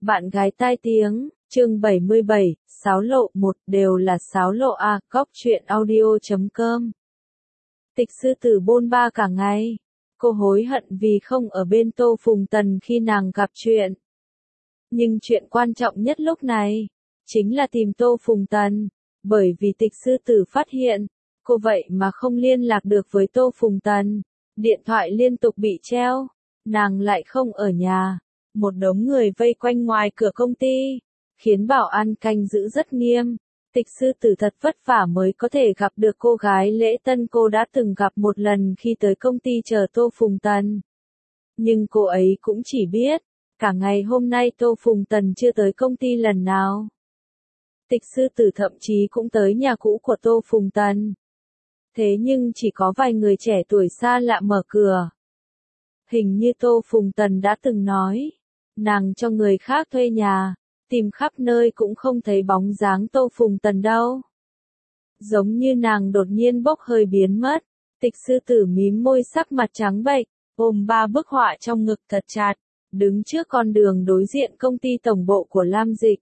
Bạn gái tai tiếng, chương 77, Sáo lộ 1 đều là sáo lộ à, góc truyện audio.com. Tịch sư tử bôn ba cả ngày. Cô hối hận vì không ở bên Tô Phùng Tần khi nàng gặp chuyện. Nhưng chuyện quan trọng nhất lúc này, chính là tìm Tô Phùng Tần, bởi vì tịch sư tử phát hiện, cô vậy mà không liên lạc được với Tô Phùng Tần, điện thoại liên tục bị treo, nàng lại không ở nhà. Một đống người vây quanh ngoài cửa công ty, khiến bảo an canh giữ rất nghiêm. Tịch sư tử thật vất vả mới có thể gặp được cô gái lễ tân cô đã từng gặp một lần khi tới công ty chờ Tô Phùng Tần. Nhưng cô ấy cũng chỉ biết, cả ngày hôm nay Tô Phùng Tần chưa tới công ty lần nào. Tịch sư tử thậm chí cũng tới nhà cũ của Tô Phùng Tần. Thế nhưng chỉ có vài người trẻ tuổi xa lạ mở cửa. Hình như Tô Phùng Tần đã từng nói, nàng cho người khác thuê nhà, tìm khắp nơi cũng không thấy bóng dáng Tô Phùng Tần đâu. Giống như nàng đột nhiên bốc hơi biến mất, tịch sư tử mím môi sắc mặt trắng bệch, ôm 3 bức họa trong ngực thật chặt, đứng trước con đường đối diện công ty tổng bộ của Lam Dịch.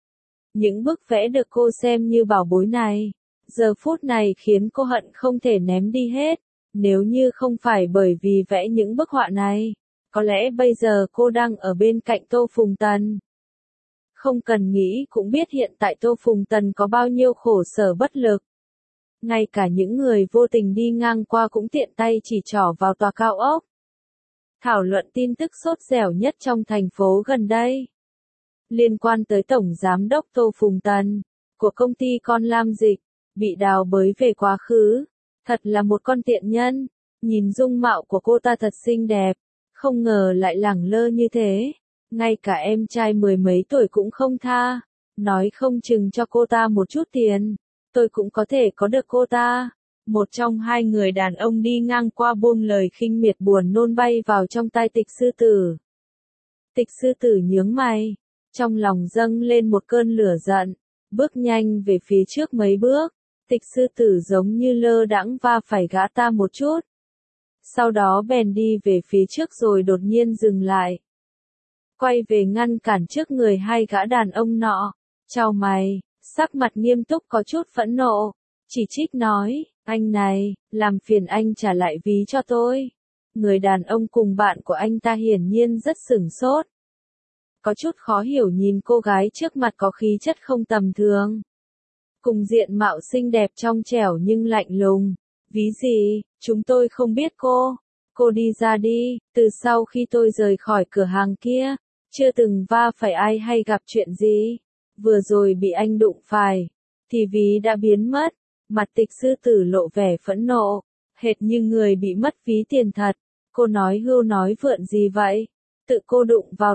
Những bức vẽ được cô xem như bảo bối này, giờ phút này khiến cô hận không thể ném đi hết, nếu như không phải bởi vì vẽ những bức họa này. Có lẽ bây giờ cô đang ở bên cạnh Tô Phùng Tần. Không cần nghĩ cũng biết hiện tại Tô Phùng Tần có bao nhiêu khổ sở bất lực. Ngay cả những người vô tình đi ngang qua cũng tiện tay chỉ trỏ vào tòa cao ốc. Thảo luận tin tức sốt dẻo nhất trong thành phố gần đây. Liên quan tới Tổng Giám đốc Tô Phùng Tần, của công ty con Lam Dịch, bị đào bới về quá khứ. Thật là một con tiện nhân, nhìn dung mạo của cô ta thật xinh đẹp. Không ngờ lại lẳng lơ như thế, ngay cả em trai 10 mấy tuổi cũng không tha, nói không chừng cho cô ta một chút tiền, tôi cũng có thể có được cô ta. Một trong hai người đàn ông đi ngang qua buông lời khinh miệt buồn nôn bay vào trong tai tịch sư tử. Tịch sư tử nhướng mày, trong lòng dâng lên một cơn lửa giận, bước nhanh về phía trước mấy bước, tịch sư tử giống như lơ đãng va phải gã ta một chút. Sau đó bèn đi về phía trước rồi đột nhiên dừng lại. Quay về ngăn cản trước người hai gã đàn ông nọ, chau mày, sắc mặt nghiêm túc có chút phẫn nộ, chỉ trích nói, anh này, làm phiền anh trả lại ví cho tôi. Người đàn ông cùng bạn của anh ta hiển nhiên rất sửng sốt. Có chút khó hiểu nhìn cô gái trước mặt có khí chất không tầm thường. Cùng diện mạo xinh đẹp trong trẻo nhưng lạnh lùng. Ví gì, chúng tôi không biết cô. Cô đi ra đi, từ sau khi tôi rời khỏi cửa hàng kia, chưa từng va phải ai hay gặp chuyện gì. Vừa rồi bị anh đụng phải, thì ví đã biến mất. Mặt tịch sư tử lộ vẻ phẫn nộ, hệt như người bị mất ví tiền thật. Cô nói hưu nói vượn gì vậy? Tự cô đụng vào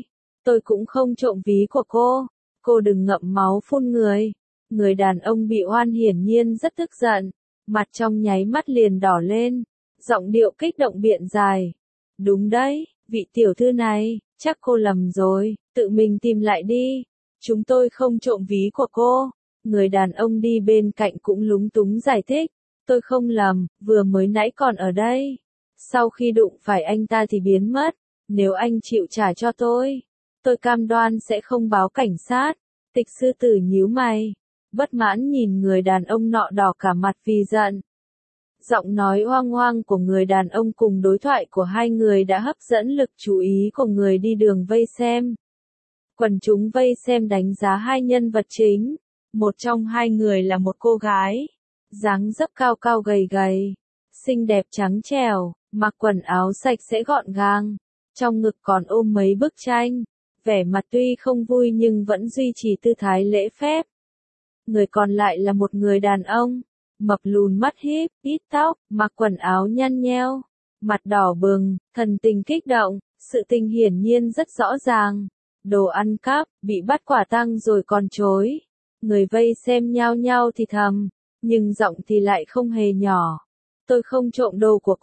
tôi cũng không trộm ví của cô. Cô đừng ngậm máu phun người. Người đàn ông bị oan hiển nhiên rất tức giận. Mặt trong nháy mắt liền đỏ lên, giọng điệu kích động biện giải. Đúng đấy, vị tiểu thư này, chắc cô lầm rồi, tự mình tìm lại đi. Chúng tôi không trộm ví của cô. Người đàn ông đi bên cạnh cũng lúng túng giải thích. Tôi không lầm, vừa mới nãy còn ở đây. Sau khi đụng phải anh ta thì biến mất. Nếu anh chịu trả cho tôi cam đoan sẽ không báo cảnh sát. Tịch sư tử nhíu mày, bất mãn nhìn người đàn ông nọ đỏ cả mặt vì giận. Giọng nói oang oang của người đàn ông cùng đối thoại của hai người đã hấp dẫn lực chú ý của người đi đường vây xem. Quần chúng vây xem đánh giá hai nhân vật chính. Một trong hai người là một cô gái, dáng dấp cao cao gầy gầy, xinh đẹp trắng trẻo, mặc quần áo sạch sẽ gọn gàng, trong ngực còn ôm mấy bức tranh, vẻ mặt tuy không vui nhưng vẫn duy trì tư thái lễ phép. Người còn lại là một người đàn ông, mập lùn mắt híp, ít tóc, mặc quần áo nhăn nheo, mặt đỏ bừng, thần tình kích động, sự tình hiển nhiên rất rõ ràng. Đồ ăn cắp, bị bắt quả tang rồi còn chối. Người vây xem nhao nhao thì thầm, nhưng giọng thì lại không hề nhỏ. Tôi không trộm đồ của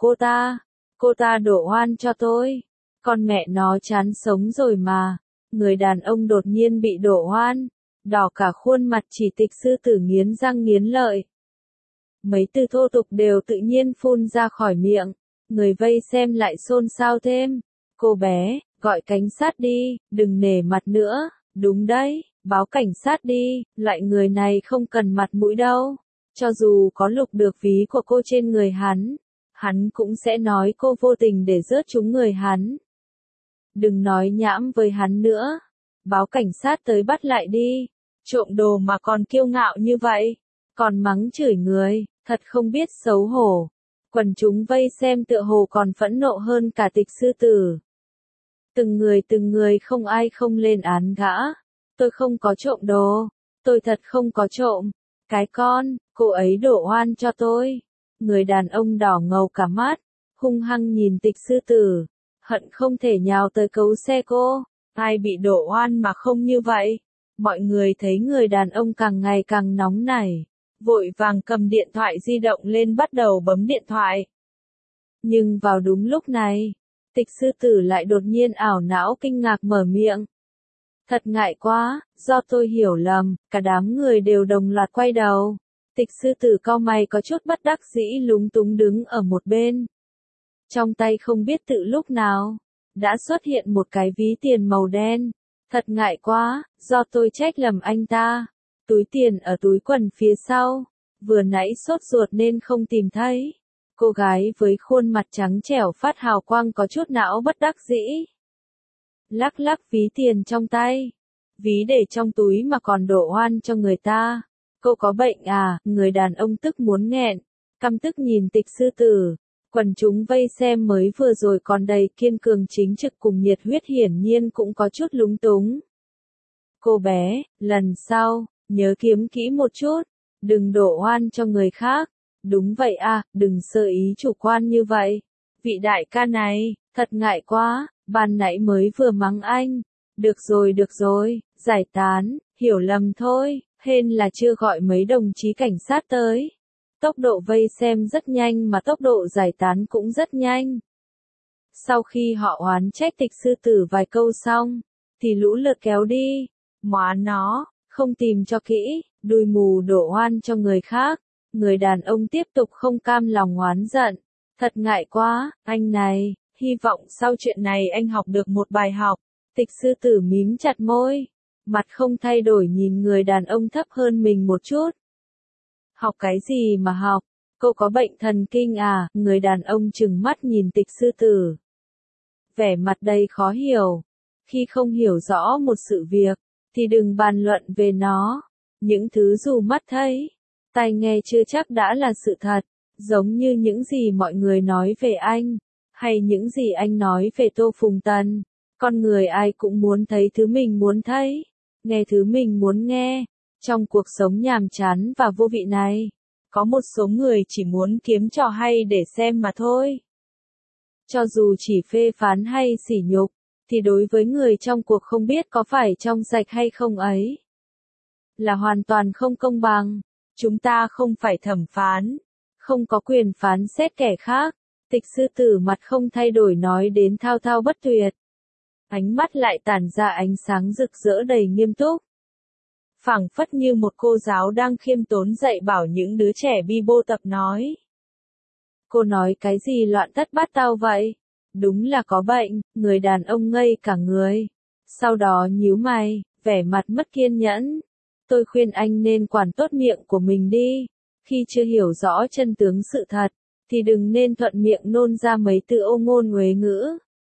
cô ta đổ oan cho tôi. Con mẹ nó chán sống rồi mà. Người đàn ông đột nhiên bị đổ oan, đỏ cả khuôn mặt chỉ tịch sư tử nghiến răng nghiến lợi. Mấy từ thô tục đều tự nhiên phun ra khỏi miệng, người vây xem lại xôn xao thêm. Cô bé, Gọi cảnh sát đi, đừng nể mặt nữa, đúng đấy, báo cảnh sát đi, loại người này không cần mặt mũi đâu. Cho dù có lục được ví của cô trên người hắn cũng sẽ nói cô vô tình để rớt trúng người hắn. Đừng nói nhảm với hắn nữa. Báo cảnh sát tới bắt lại đi. Trộm đồ mà còn kiêu ngạo như vậy. Còn mắng chửi người, thật không biết xấu hổ. Quần chúng vây xem tựa hồ còn phẫn nộ hơn cả Tịch Sư Tử. Từng người không ai không lên án gã. Tôi không có trộm đồ. Tôi thật không có trộm. Cái con, cô ấy đổ oan cho tôi. Người đàn ông đỏ ngầu cả mắt, hung hăng nhìn Tịch Sư Tử, hận không thể nhào tới cấu xe cô. Ai bị đổ oan mà không như vậy? Mọi người thấy người đàn ông càng ngày càng nóng nảy, vội vàng cầm điện thoại di động lên bắt đầu bấm điện thoại. Nhưng vào đúng lúc này, Tịch Sư Tử lại đột nhiên ảo não kinh ngạc mở miệng. Thật ngại quá, do tôi hiểu lầm, cả đám người đều đồng loạt quay đầu. Tịch Sư Tử cau mày có chút bất đắc dĩ lúng túng đứng ở một bên. Trong tay không biết tự lúc nào, đã xuất hiện một cái ví tiền màu đen. Thật ngại quá, do tôi trách lầm anh ta. Túi tiền ở túi quần phía sau, vừa nãy sốt ruột nên không tìm thấy. Cô gái với khuôn mặt trắng trẻo phát hào quang có chút não bất đắc dĩ. Lắc lắc ví tiền trong tay. Ví để trong túi mà còn đổ oan cho người ta. Cô có bệnh à? Người đàn ông tức muốn nghẹn, căm tức nhìn Tịch Sư Tử. Quần chúng vây xem mới vừa rồi còn đầy kiên cường chính trực cùng nhiệt huyết hiển nhiên cũng có chút lúng túng. Cô bé, lần sau, nhớ kiếm kỹ một chút, đừng đổ oan cho người khác. Đúng vậy à, đừng sơ ý chủ quan như vậy. Vị đại ca này, thật ngại quá, ban nãy mới vừa mắng anh. Được rồi, giải tán, hiểu lầm thôi. Hên là chưa gọi mấy đồng chí cảnh sát tới. Tốc độ vây xem rất nhanh mà tốc độ giải tán cũng rất nhanh. Sau khi họ oán trách Tịch Sư Tử vài câu xong, thì lũ lượt kéo đi. Móa nó, không tìm cho kỹ, đuôi mù đổ oan cho người khác. Người đàn ông tiếp tục không cam lòng oán giận. Thật ngại quá, anh này, hy vọng sau chuyện này anh học được một bài học. Tịch Sư Tử mím chặt môi. Mặt không thay đổi nhìn người đàn ông thấp hơn mình một chút. Học cái gì mà học? Cô có bệnh thần kinh à? Người đàn ông trừng mắt nhìn Tịch Sư Tử. Vẻ mặt đầy khó hiểu. Khi không hiểu rõ một sự việc, thì đừng bàn luận về nó. Những thứ dù mắt thấy, tai nghe chưa chắc đã là sự thật. Giống như những gì mọi người nói về anh, hay những gì anh nói về Tô Phùng Tần. Con người ai cũng muốn thấy thứ mình muốn thấy, nghe thứ mình muốn nghe. Trong cuộc sống nhàm chán và vô vị này, có một số người chỉ muốn kiếm trò hay để xem mà thôi. Cho dù chỉ phê phán hay sỉ nhục, thì đối với người trong cuộc không biết có phải trong sạch hay không ấy, là hoàn toàn không công bằng. Chúng ta không phải thẩm phán, không có quyền phán xét kẻ khác. Tịch Sư Tử mặt không thay đổi nói đến thao thao bất tuyệt. Ánh mắt lại tản ra ánh sáng rực rỡ đầy nghiêm túc. Phảng phất như một cô giáo đang khiêm tốn dạy bảo những đứa trẻ bi bô tập nói. Cô nói cái gì loạn thất bát tao vậy? Đúng là có bệnh. Người đàn ông ngây cả người. Sau đó nhíu mày, vẻ mặt mất kiên nhẫn. Tôi khuyên anh nên quản tốt miệng của mình đi. Khi chưa hiểu rõ chân tướng sự thật, thì đừng nên thuận miệng nôn ra mấy từ ô ngôn uế ngữ.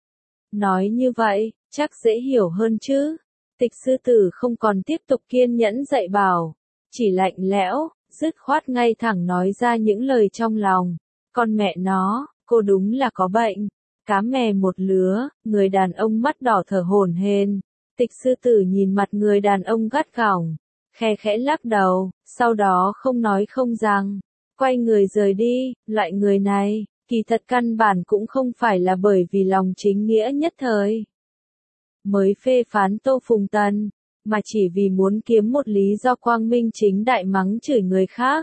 Nói như vậy, chắc dễ hiểu hơn chứ. Tịch Sư Tử không còn tiếp tục kiên nhẫn dạy bảo, chỉ lạnh lẽo, dứt khoát ngay thẳng nói ra những lời trong lòng. Con mẹ nó, cô đúng là có bệnh. Cá mè một lứa. Người đàn ông mắt đỏ thở hổn hển. Tịch Sư Tử nhìn mặt người đàn ông gắt gỏng, khe khẽ lắc đầu, sau đó không nói không rằng, quay người rời đi. Loại người này, kỳ thật căn bản cũng không phải là bởi vì lòng chính nghĩa nhất thời mới phê phán Tô Phùng Tần, mà chỉ vì muốn kiếm một lý do quang minh chính đại mắng chửi người khác,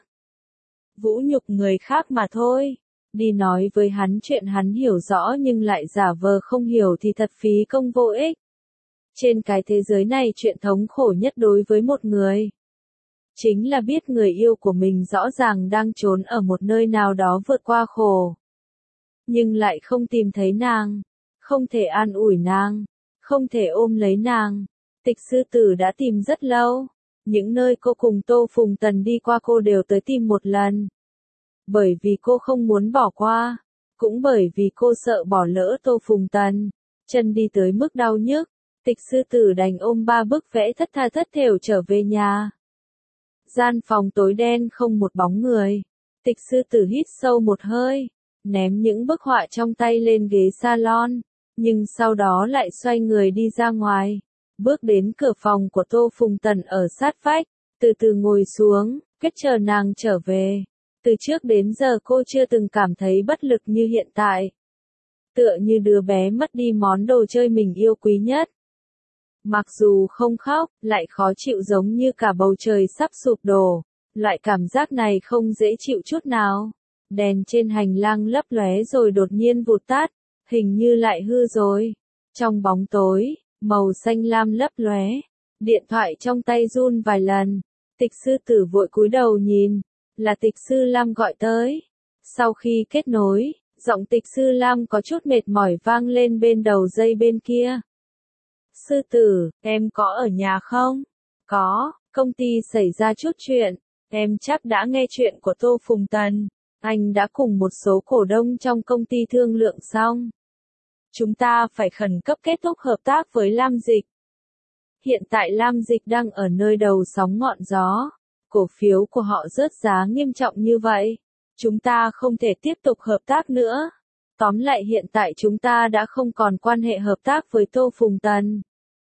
vũ nhục người khác mà thôi. Đi nói với hắn chuyện hắn hiểu rõ nhưng lại giả vờ không hiểu thì thật phí công vô ích. Trên cái thế giới này chuyện thống khổ nhất đối với một người, chính là biết người yêu của mình rõ ràng đang trốn ở một nơi nào đó vượt qua khổ, nhưng lại không tìm thấy nàng, không thể an ủi nàng. không thể ôm lấy nàng. Tịch sư tử đã tìm rất lâu. Những nơi cô cùng Tô Phùng Tần đi qua cô đều tới tìm một lần. Bởi vì cô không muốn bỏ qua. Cũng bởi vì cô sợ bỏ lỡ Tô Phùng Tần. Chân đi tới mức đau nhức. Tịch sư tử đành ôm 3 bức vẽ thất tha thất thểu trở về nhà. Gian phòng tối đen không một bóng người. Tịch sư tử hít sâu một hơi. Ném những bức họa trong tay lên ghế salon. Nhưng sau đó lại xoay người đi ra ngoài. Bước đến cửa phòng của Tô Phùng Tần ở sát vách. Từ từ ngồi xuống, kết chờ nàng trở về. Từ trước đến giờ cô chưa từng cảm thấy bất lực như hiện tại. Tựa như đứa bé mất đi món đồ chơi mình yêu quý nhất. Mặc dù không khóc, lại khó chịu giống như cả bầu trời sắp sụp đổ. Loại cảm giác này không dễ chịu chút nào. Đèn trên hành lang lấp lóe rồi đột nhiên vụt tắt, hình như lại hư rồi. Trong bóng tối, màu xanh lam lấp lóe, điện thoại trong tay run vài lần. Tịch sư tử vội cúi đầu nhìn, là Tịch Sư Lam gọi tới. Sau khi kết nối, giọng Tịch Sư Lam có chút mệt mỏi vang lên bên đầu dây bên kia. Sư tử, em có ở nhà không? Có, công ty xảy ra chút chuyện. Em chắc đã nghe chuyện của Tô Phùng Tần. Anh đã cùng một số cổ đông trong công ty thương lượng xong. Chúng ta phải khẩn cấp kết thúc hợp tác với Lam Dịch. Hiện tại Lam Dịch đang ở nơi đầu sóng ngọn gió. Cổ phiếu của họ rớt giá nghiêm trọng như vậy. Chúng ta không thể tiếp tục hợp tác nữa. Tóm lại hiện tại chúng ta đã không còn quan hệ hợp tác với Tô Phùng Tần.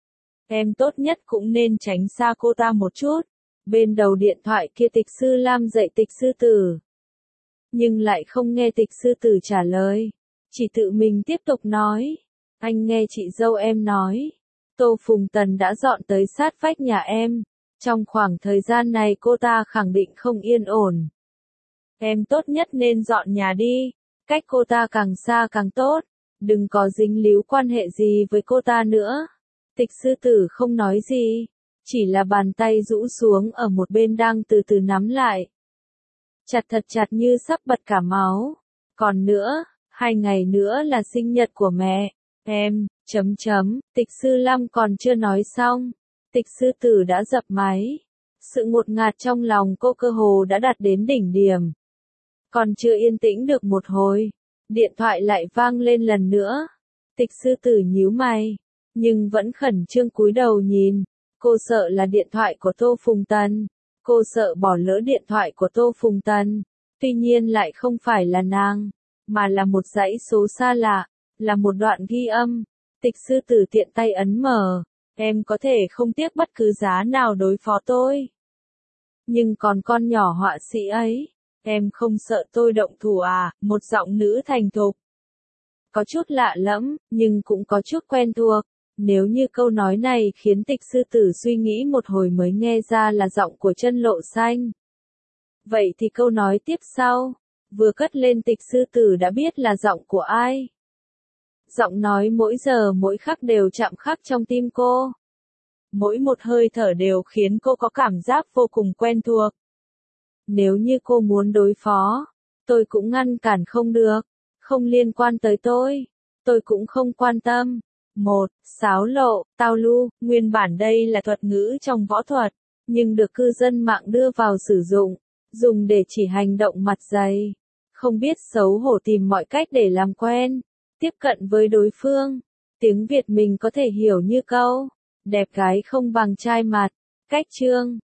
Em tốt nhất cũng nên tránh xa cô ta một chút. Bên đầu điện thoại kia Tịch Sư Lam dạy Tịch sư tử. Nhưng lại không nghe Tịch sư tử trả lời. Chỉ tự mình tiếp tục nói. Anh nghe chị dâu em nói. Tô Phùng Tần đã dọn tới sát vách nhà em. Trong khoảng thời gian này cô ta khẳng định không yên ổn. Em tốt nhất nên dọn nhà đi. Cách cô ta càng xa càng tốt. Đừng có dính líu quan hệ gì với cô ta nữa. Tịch sư tử không nói gì. Chỉ là bàn tay rũ xuống ở một bên đang từ từ nắm lại. Chặt thật chặt như sắp bật cả máu. Còn nữa, 2 ngày nữa là sinh nhật của mẹ. Em, Tịch sư Lam còn chưa nói xong. Tịch sư tử đã dập máy. Sự ngột ngạt trong lòng cô cơ hồ đã đạt đến đỉnh điểm. Còn chưa yên tĩnh được một hồi. Điện thoại lại vang lên lần nữa. Tịch sư tử nhíu mày. Nhưng vẫn khẩn trương cúi đầu nhìn. Cô sợ là điện thoại của Tô Phùng Tần. Cô sợ bỏ lỡ điện thoại của Tô Phùng Tần. Tuy nhiên lại không phải là nàng. Mà là một dãy số xa lạ. Là một đoạn ghi âm. Tịch sư tử tiện tay ấn mở. Em có thể không tiếc bất cứ giá nào đối phó tôi. Nhưng còn con nhỏ họa sĩ ấy. Em không sợ tôi động thủ à? Một giọng nữ thành thục. Có chút lạ lẫm, nhưng cũng có chút quen thuộc. Nếu như câu nói này khiến Tịch sư tử suy nghĩ một hồi mới nghe ra là giọng của Chân Lộ Xanh. Vậy thì câu nói tiếp sau, vừa cất lên Tịch sư tử đã biết là giọng của ai. Giọng nói mỗi giờ mỗi khắc đều chạm khắc trong tim cô. Mỗi một hơi thở đều khiến cô có cảm giác vô cùng quen thuộc. Nếu như cô muốn đối phó, tôi cũng ngăn cản không được. Không liên quan tới tôi cũng không quan tâm. 1. Sáo lộ, tao lu, nguyên bản đây là thuật ngữ trong võ thuật, nhưng được cư dân mạng đưa vào sử dụng, dùng để chỉ hành động mặt dày. Không biết xấu hổ tìm mọi cách để làm quen, tiếp cận với đối phương. Tiếng Việt mình có thể hiểu như câu, đẹp gái không bằng trai mặt, cách chương.